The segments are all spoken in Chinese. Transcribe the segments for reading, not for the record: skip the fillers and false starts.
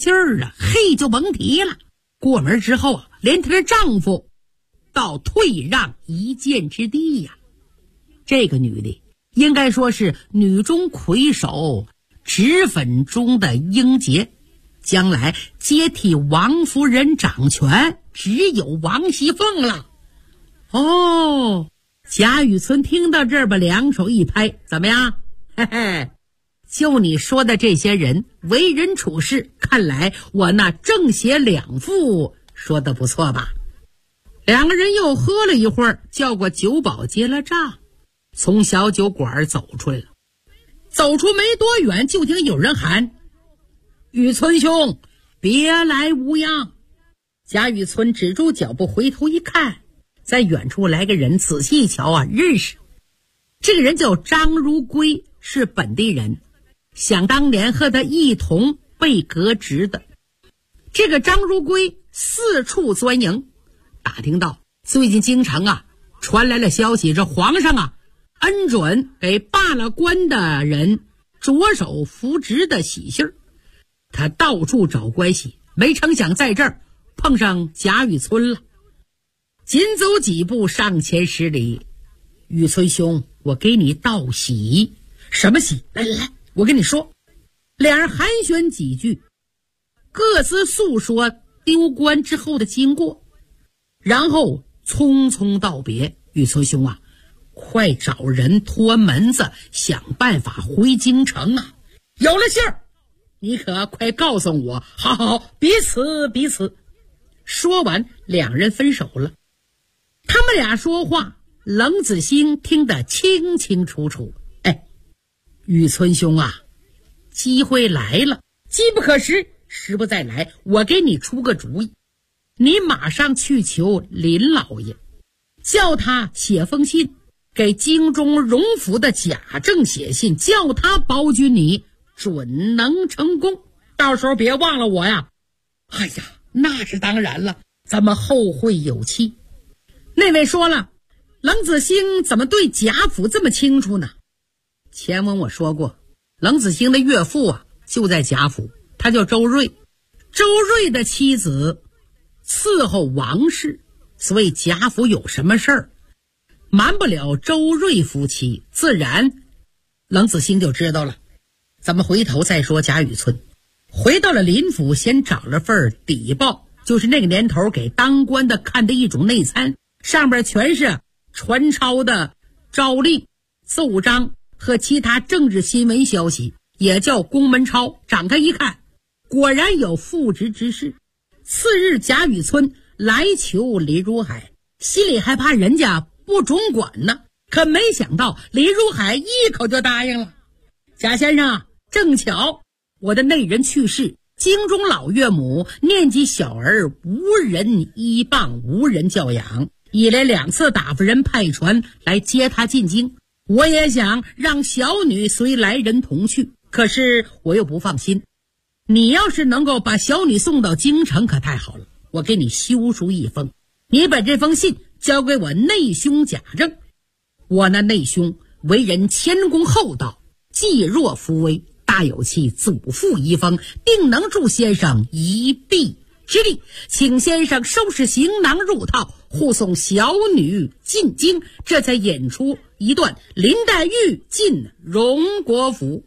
劲儿啊，嘿就甭提了。过门之后啊，连她的丈夫到退让一箭之地呀。这个女的应该说是女中魁首，脂粉中的英杰，将来接替王夫人掌权只有王熙凤了。哦，贾雨村听到这儿吧，两手一拍，怎么样？嘿嘿，就你说的这些人为人处事，看来我那正邪两副说的不错吧。两个人又喝了一会儿，叫过酒保结了账，从小酒馆走出来了。走出没多远，就听有人喊：雨村兄，别来无恙。贾雨村止住脚步，回头一看，在远处来个人，仔细一瞧啊，认识。这个人叫张如圭，是本地人，想当年和他一同被革职的。这个张如圭四处钻营，打听到最近京城啊传来了消息，这皇上啊恩准给罢了官的人着手扶植的喜信儿。他到处找关系，没成想在这儿碰上贾雨村了。紧走几步，上前施礼：雨村兄，我给你道喜。什么喜？来来来，我跟你说。两人寒暄几句，各自诉说丢官之后的经过，然后匆匆道别。雨村兄啊，快找人托门子，想办法回京城啊。有了信儿，你可快告诉我。好好好，彼此彼此。说完，两人分手了。他们俩说话，冷子兴听得清清楚楚。哎，雨村兄啊，机会来了，机不可失，时不再来。我给你出个主意，你马上去求林老爷，叫他写封信给京中荣府的贾政写信，叫他保举你，准能成功。到时候别忘了我呀。哎呀，那是当然了，咱们后会有期。那位说了，冷子兴怎么对贾府这么清楚呢？前文我说过，冷子兴的岳父啊就在贾府，他叫周瑞。周瑞的妻子伺候王氏，所以贾府有什么事儿瞒不了周瑞夫妻，自然冷子兴就知道了。咱们回头再说贾雨村。回到了林府，先找了份底报，就是那个年头给当官的看的一种内参，上边全是传抄的诏令、奏章和其他政治新闻消息，也叫公文抄。展开一看，果然有复职之事。次日，贾雨村来求李如海，心里还怕人家不准管呢，可没想到李如海一口就答应了。贾先生啊，正巧我的内人去世，京中老岳母念及小儿无人依傍，无人教养，一连2次打发人派船来接他进京。我也想让小女随来人同去，可是我又不放心。你要是能够把小女送到京城可太好了，我给你修书一封，你把这封信交给我内兄贾政。我那内兄为人谦恭厚道，济弱扶危，大有其祖父遗风，定能助先生一臂之力，请先生收拾行囊入套，护送小女进京。这才演出一段林黛玉进荣国府。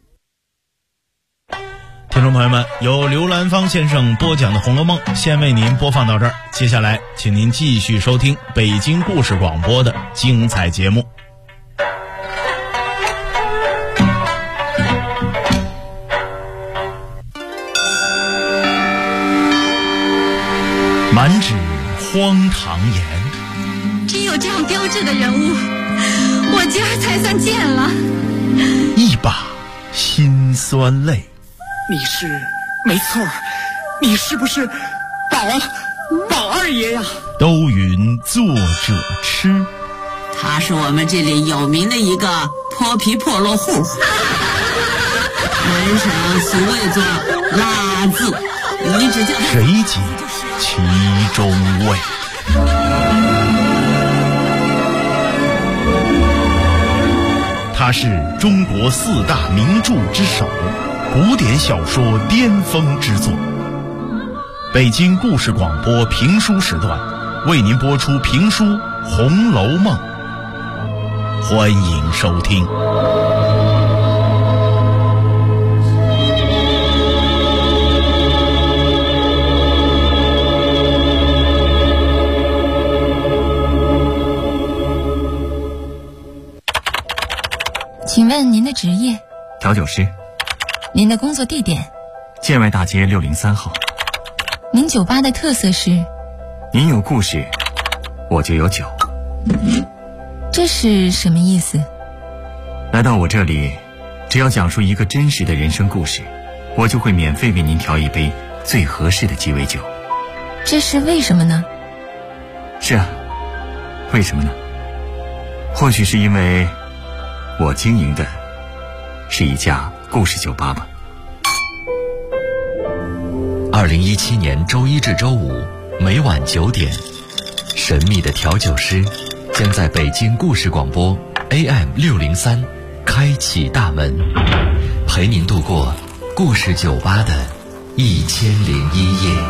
听众朋友们，由刘兰芳先生播讲的《红楼梦》先为您播放到这儿，接下来请您继续收听北京故事广播的精彩节目。满纸荒唐言， 只有这样标致的人物，我今儿才算见了。 一把辛酸泪。 你是没错，你是不是宝二爷呀？ 都云作者痴， 他是我们这里有名的一个泼皮破落户，门上俗谓作拉字，你只叫谁解其中味？他是中国4大名著之首，古典小说巅峰之作， 北京故事广播评书时段，为您播出评书《红楼梦》，欢迎收听。 请问您的职业？ 调酒师。 您的工作地点？ 建外大街603号。 您酒吧的特色是？ 您有故事，我就有酒。 这是什么意思？ 来到我这里，只要讲述一个真实的人生故事，我就会免费为您调一杯最合适的鸡尾酒。 这是为什么呢？ 是啊，为什么呢？或许是因为我经营的是一家故事酒吧吧。 2017年周一至周五每晚9点，神秘的调酒师将在北京故事广播 AM603 开启大门，陪您度过故事酒吧的1001夜。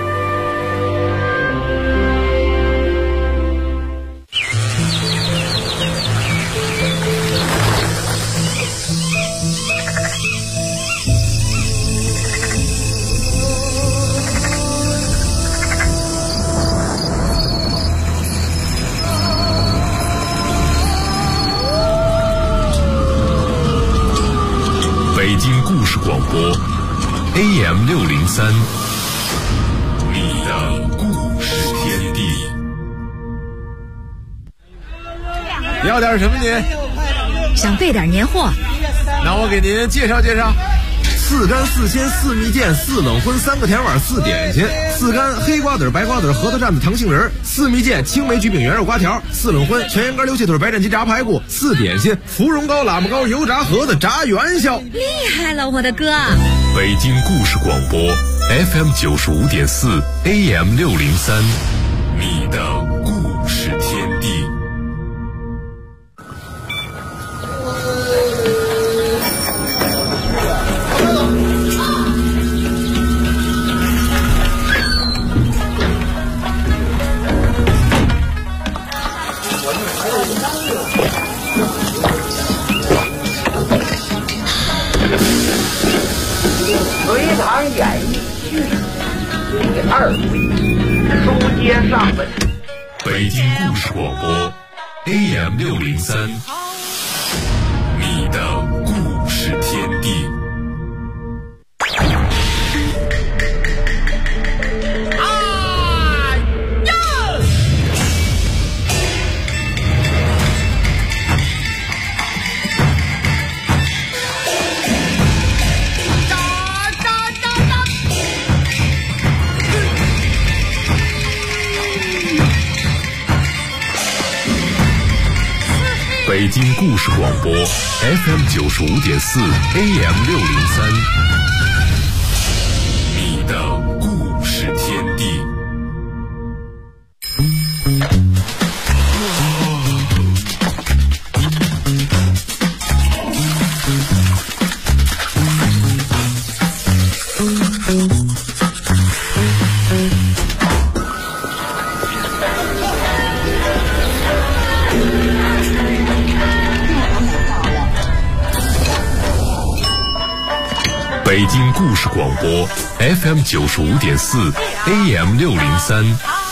北京故事广播 AM603， 你的故事天地。 要点什么您？ 想备点年货。 那我给您介绍介绍：4干4鲜4蜜饯4冷荤3个甜碗4点心，4干黑瓜子白瓜子核桃蘸子糖杏仁，4蜜饯青梅橘饼圆肉瓜条，4冷荤全羊肝溜蟹腿白斩鸡炸排骨，4点心芙蓉糕喇嘛糕油炸盒子炸元宵。 厉害了，我的哥！ 北京故事广播 FM95.4 AM603， 你的故事天地。 隋唐演义序第2回，书接上文。 北京故事广播 AM603， 你的故事天地。北京故事广播 FM95.4 AM603， 你的故事天地。北京故事广播 FM95.4 AM603。